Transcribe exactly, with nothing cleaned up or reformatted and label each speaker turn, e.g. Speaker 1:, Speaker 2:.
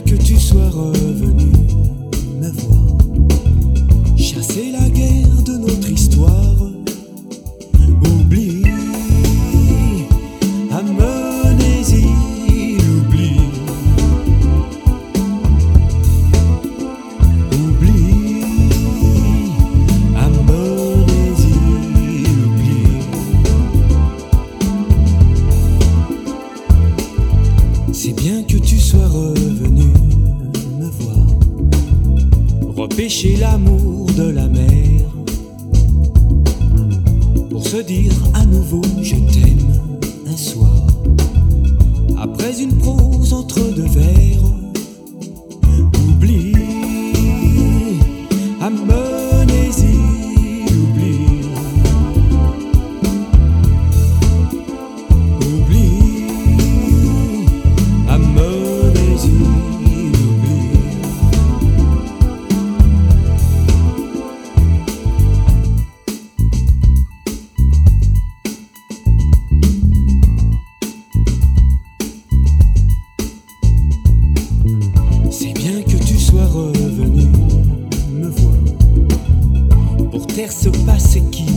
Speaker 1: que tu sois revenu me voir, chasser la guerre de notre histoire. Oublie, amnésie, oublie. Oublie, amnésie, oublie. C'est bien que tu sois revenu me voir, repêcher l'amour de la mer, pour se dire à nouveau je t'aime un soir, après une prose entre deux vers. Oublie, amnésie, oublie. Oublie, amnésie, oublie. C'est bien que tu sois revenu me voir, pour taire ce passé qui